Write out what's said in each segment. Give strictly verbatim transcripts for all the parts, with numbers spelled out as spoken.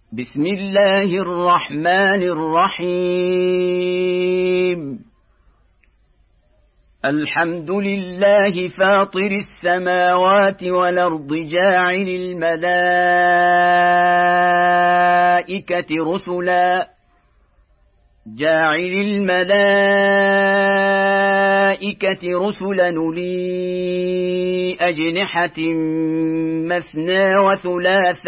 بسم الله الرحمن الرحيم. الحمد لله فاطر السماوات والأرض جاعل الملائكة رسلا جاعل الملائكة رسلا أولي أجنحة مثنى وثلاث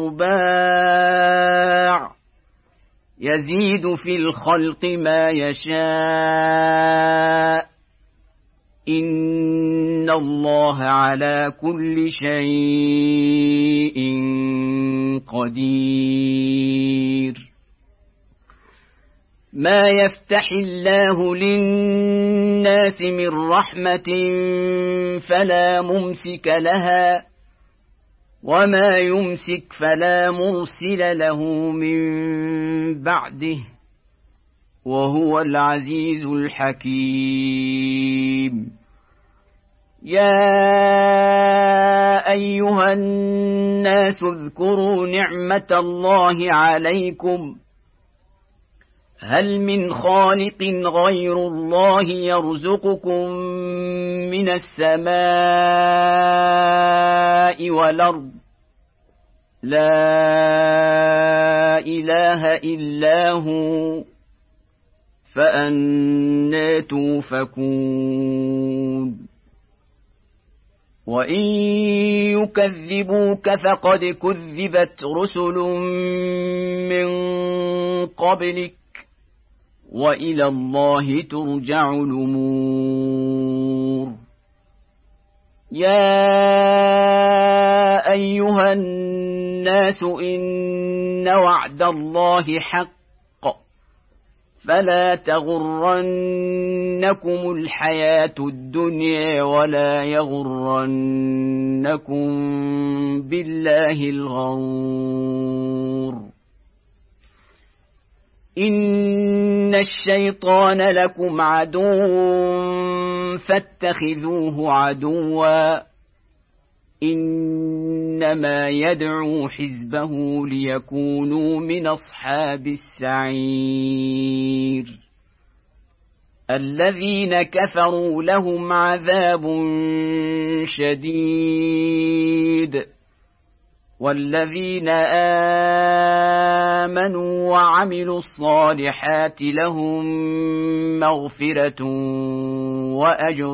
ورباع يزيد في الخلق ما يشاء إن الله على كل شيء قدير. ما يفتح الله للناس من رحمة فلا ممسك لها وما يمسك فلا مرسل له من بعده وهو العزيز الحكيم. يا أيها الناس اذكروا نعمة الله عليكم هل من خالق غير الله يرزقكم من السماء والأرض لا إله إلا هو فأنى توفكون. وإن يكذبوك فقد كذبت رسل من قبلك وإلى الله ترجع الأمور. يا أيها الناس إن وعد الله حق فلا تغرنكم الحياة الدنيا ولا يغرنكم بالله الغرور. إن الشيطان لكم عدو فاتخذوه عدوا إنما يدعو حزبه ليكونوا من أصحاب السعير. الذين كفروا لهم عذاب شديد والذين آمنوا وعملوا الصالحات لهم مغفرة وأجر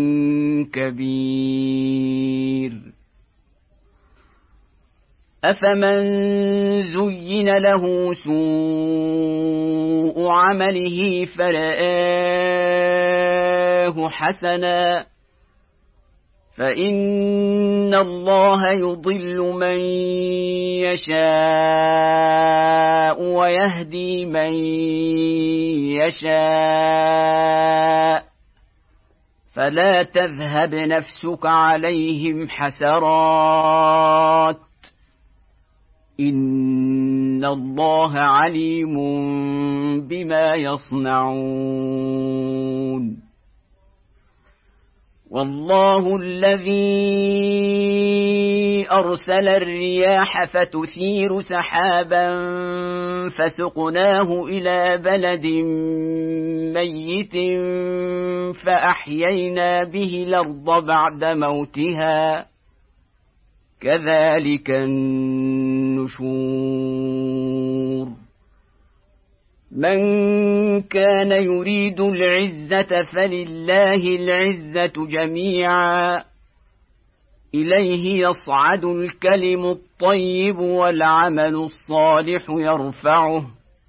كبير. أفمن زين له سوء عمله فرآه حسنا فإن الله يضل من يشاء ويهدي من يشاء فلا تذهب نفسك عليهم حسرات إن الله عليم بما يصنعون. والله الذي أرسل الرياح فتثير سحابا فسقناه إلى بلد ميت فأحيينا به الأرض بعد موتها كذلك النشور. من كان يريد العزة فلله العزة جميعا إليه يصعد الكلم الطيب والعمل الصالح يرفعه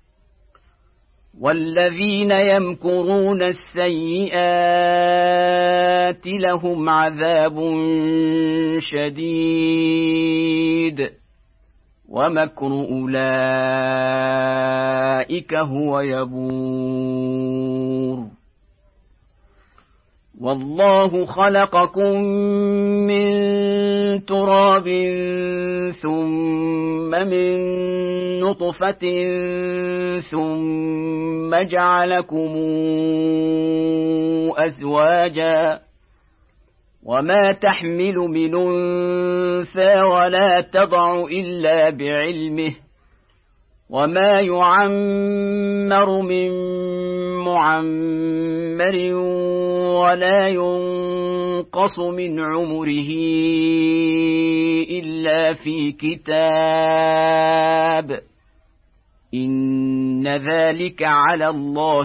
والذين يمكرون السيئات لهم عذاب شديد ومكر أولئك هو يبور. والله خلقكم من تراب ثم من نطفة ثم جعلكم أزواجا وما تحمل من أنثى ولا تضع إلا بعلمه وما يعمر من معمر ولا ينقص من عمره إلا في كتاب إن ذلك على الله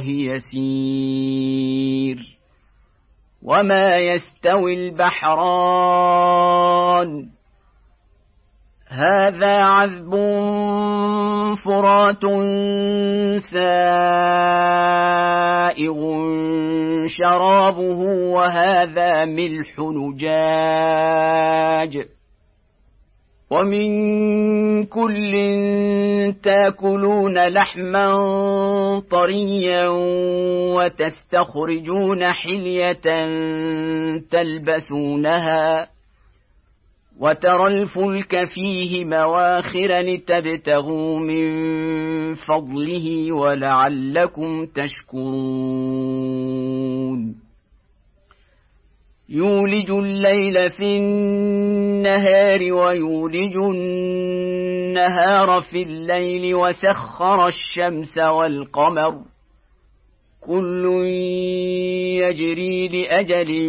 يسير. وما يستوي البحران هذا عذب فرات سائغ شرابه وهذا ملح نجاج ومن كل تاكلون لحما طريا وتستخرجون حلية تلبسونها وترى الفلك فيه مواخر لتبتغوا من فضله ولعلكم تشكرون. يولج الليل في النهار ويولج النهار في الليل وسخر الشمس والقمر كل يجري لأجل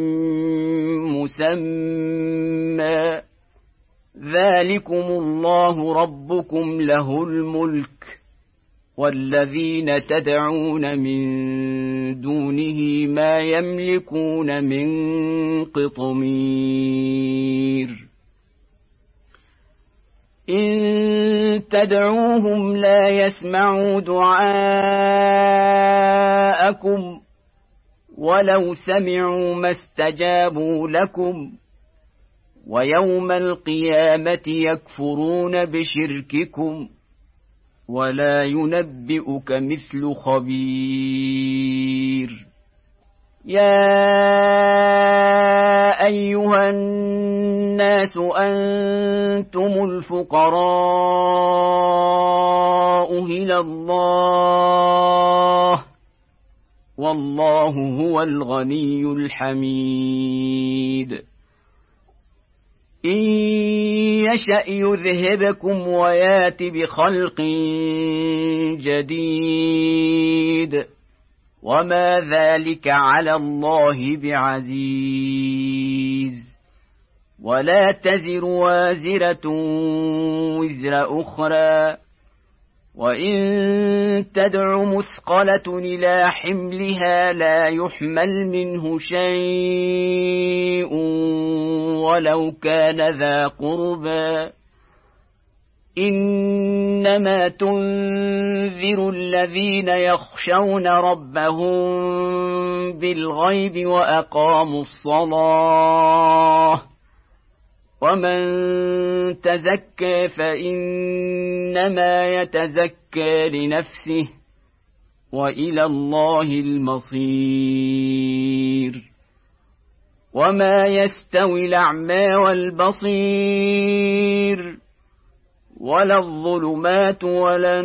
مسمى ذلكم الله ربكم له الملك والذين تدعون من دونه ما يملكون من قطمير إن تدعوهم لا يسمعوا دعاءكم ولو سمعوا ما استجابوا لكم ويوم القيامة يكفرون بشرككم ولا ينبئك مثل خبير. يا أيها الناس أنتم الفقراء إلى الله والله هو الغني الحميد. إن يشأ يذهبكم ويات بخلق جديد وما ذلك على الله بعزيز. ولا تزر وازرة وزر أخرى وإن تدع مثقلة إلى حملها لا يحمل منه شيء ولو كان ذا قربى إنما تنذر الذين يخشون ربهم بالغيب وأقاموا الصلاة ومن تزكى فإنما يتزكى لنفسه وإلى الله المصير. وما يستوي الأعمى والبصير ولا الظلمات ولا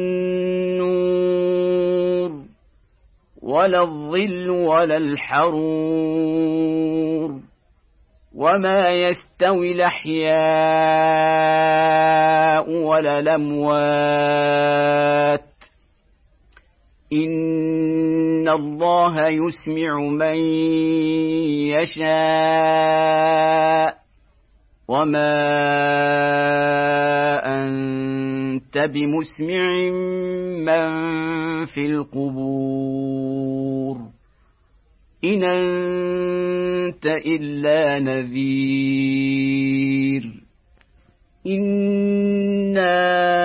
النور ولا الظل ولا الحرور وما يستوي الأحياء ولا الأموات إن الله يسمع من يشاء وما أنت بمسمع من في القبور إن أنت إلا نذير. إنا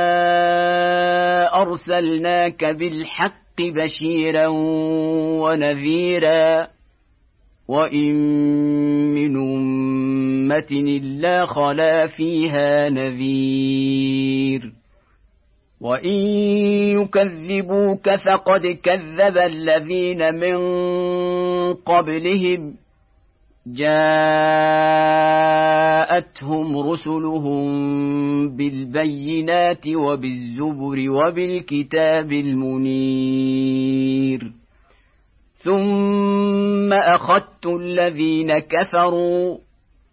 أرسلناك بالحق بشيرا ونذيرا وإن من أمة إلا خلا فيها نذير وإن يكذبوك فقد كذب الذين من قبلهم جاءتهم رسلهم بالبينات وبالزبر وبالكتاب المنير ثم أخذت الذين كفروا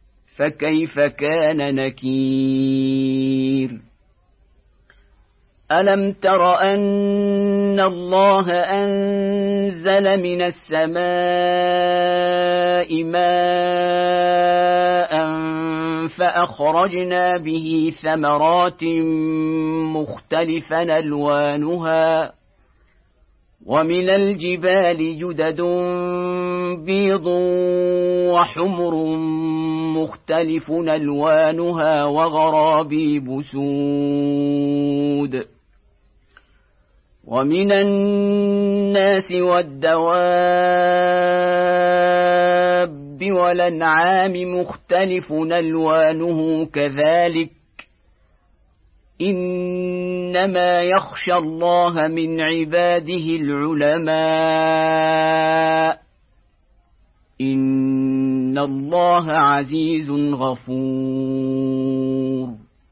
فكيف كان نكير. ألم تر أن الله أنزل من السماء ماء فأخرجنا به ثمرات مختلفا ألوانها ومن الجبال جدد بيض وحمر مختلف ألوانها وغرابيب سود ومن الناس والدواب والأنعام مختلف ألوانه كذلك إنما يخشى الله من عباده العلماء إن الله عزيز غفور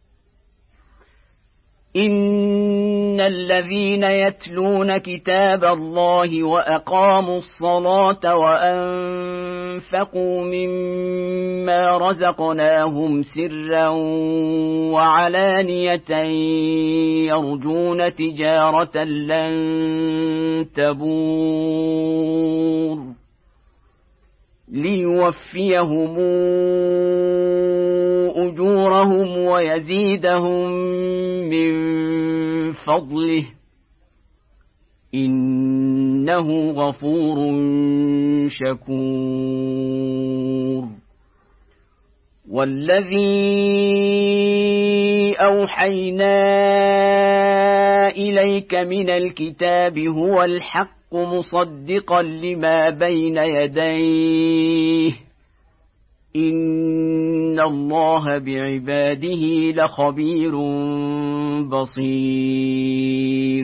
إن الذين يتلون كتاب الله وأقاموا الصلاة وأنفقوا مما رزقناهم سرا وعلانية يرجون تجارة لن تبور ليوفيهم أجورهم ويزيدهم من فضله إنه غفور شكور والذي أوحينا إليك من الكتاب هو الحق مصدقا لما بين يديه إن الله بعباده لخبير بصير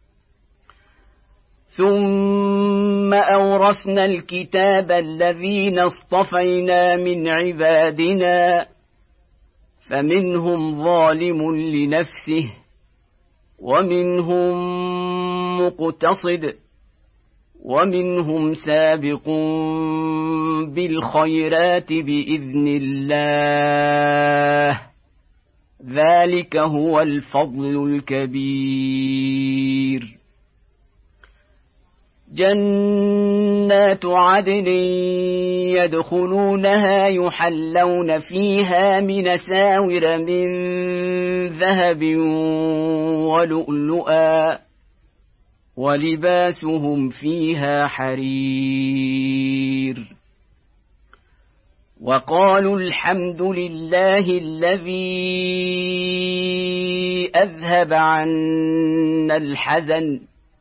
ثم أورثنا الكتاب الذين اصطفينا من عبادنا فمنهم ظالم لنفسه ومنهم مقتصد ومنهم سابق بالخيرات بإذن الله ذلك هو الفضل الكبير جنات عدن يدخلونها يحلون فيها من ساور من ذهب ولؤلؤا ولباسهم فيها حرير وقالوا الحمد لله الذي أذهب عنا الحزن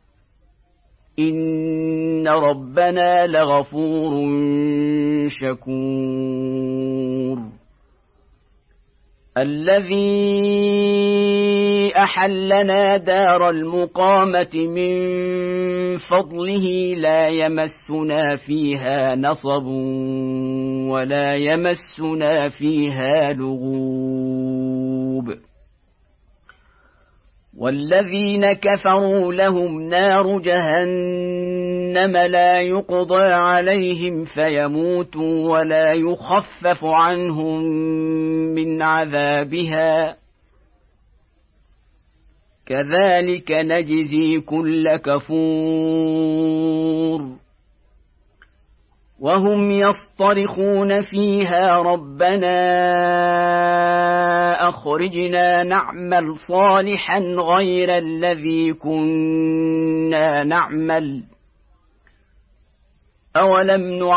إن ربنا لغفور شكور الذي أحلنا دار المقامة من فضله لا يمسنا فيها نصب ولا يمسنا فيها لغوب والذين كفروا لهم نار جهنم لا يقضى عليهم فيموتوا ولا يخفف عنهم من عذابها كذلك نجزي كل كفور وهم يصطرخون فيها ربنا أخرجنا نعمل صالحا غير الذي كنا نعمل أولم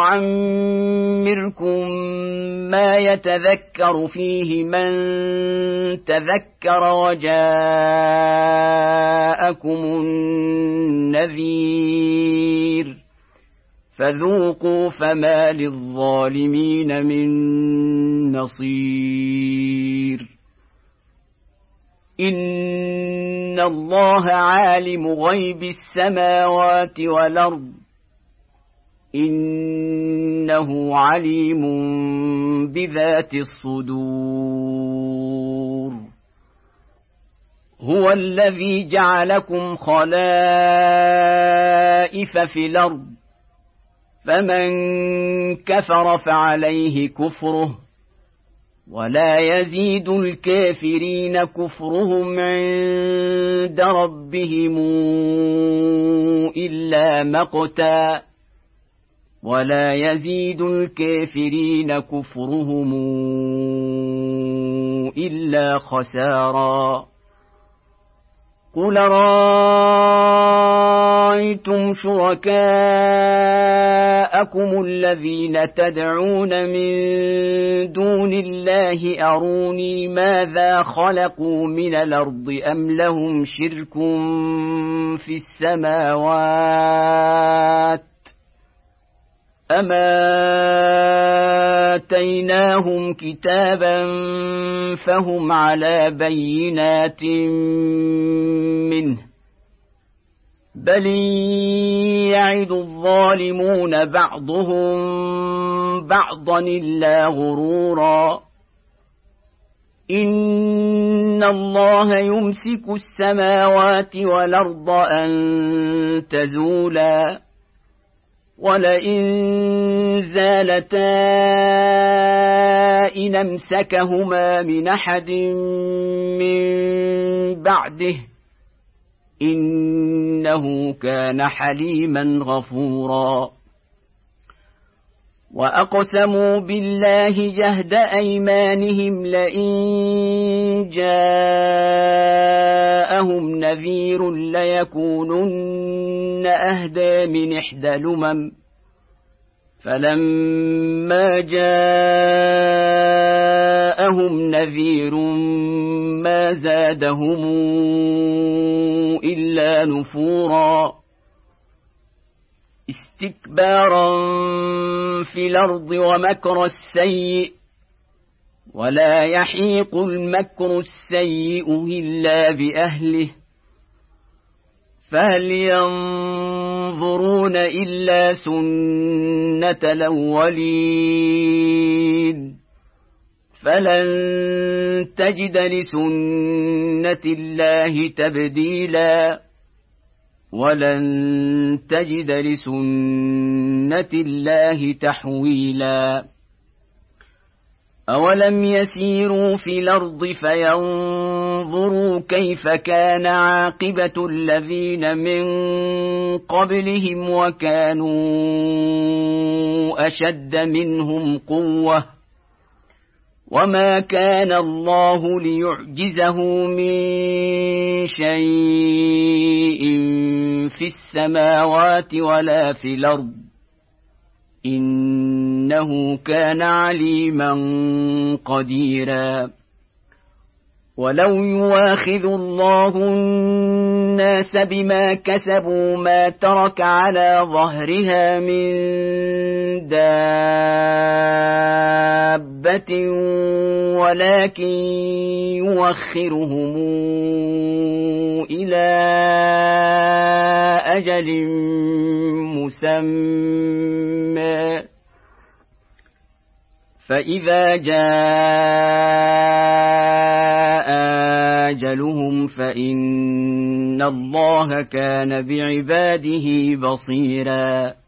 نعمركم ما يتذكر فيه من تذكر وجاءكم النذير فذوقوا فما للظالمين من نصير إن الله عالم غيب السماوات والأرض إنه عليم بذات الصدور هو الذي جعلكم خلائف في الأرض فمن كفر فعليه كفره ولا يزيد الكافرين كفرهم عند ربهم إلا مقتا ولا يزيد الكافرين كفرهم إلا خسارا قل رأيتم شركاءكم الذين تدعون من دون الله أروني ماذا خلقوا من الأرض أم لهم شرك في السماوات أم آتيناهم كتابا فهم على بينات منه بل يعد الظالمون بعضهم بعضا إلا غرورا إن الله يمسك السماوات والأرض أن تزولا ولئن زالتا إن أمسكهما من أحد من بعده إنه كان حليما غفورا وأقسموا بالله جهد أيمانهم لئن جاءهم نذير ليكونن أهدى من إحدى الأمم فلما جاءهم نذير ما زادهم إلا نفورا استكبارا في الأرض ومكر السيء ولا يحيق المكر السيء إلا بأهله فهل ينظرون إلا سنة الأولين فلن تجد لسنة الله تبديلا ولن تجد لسنة الله تحويلا أولم يسيروا في الأرض فينظروا كيف كان عاقبة الذين من قبلهم وكانوا أشد منهم قوة وما كان الله ليعجزه من شيء في السماوات ولا في الأرض إنه كان عليما قديرا ولو يواخذ الله الناس بما كسبوا ما ترك على ظهرها من دابة ولكن يوخرهم إلى أجل مسمى فإذا جاء أجلهم فإن الله كان بعباده بصيراً